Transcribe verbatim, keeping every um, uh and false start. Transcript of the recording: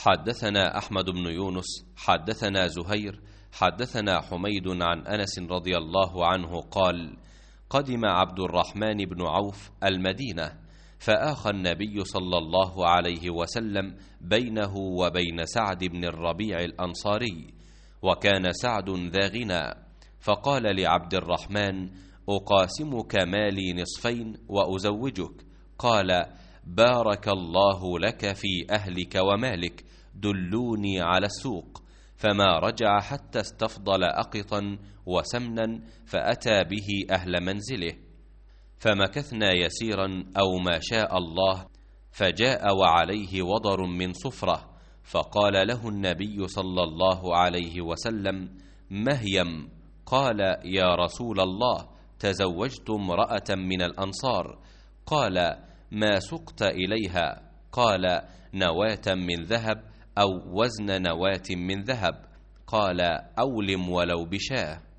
حدثنا أحمد بن يونس حدثنا زهير حدثنا حميد عن أنس رضي الله عنه قال: قدم عبد الرحمن بن عوف المدينة، فآخى النبي صلى الله عليه وسلم بينه وبين سعد بن الربيع الأنصاري، وكان سعد ذا غنى، فقال لعبد الرحمن: أقاسمك مالي نصفين وأزوجك. قال: بارك الله لك في أهلك ومالك، دلوني على السوق. فما رجع حتى استفضل أقطا وسمنا، فأتى به أهل منزله، فمكثنا يسيرا أو ما شاء الله، فجاء وعليه وضر من صفرة، فقال له النبي صلى الله عليه وسلم: مهيم. قال: يا رسول الله، تزوجت امرأة من الأنصار. قال: ما سقت إليها؟ قال: نواة من ذهب أو وزن نواة من ذهب. قال: أولم ولو بشاه.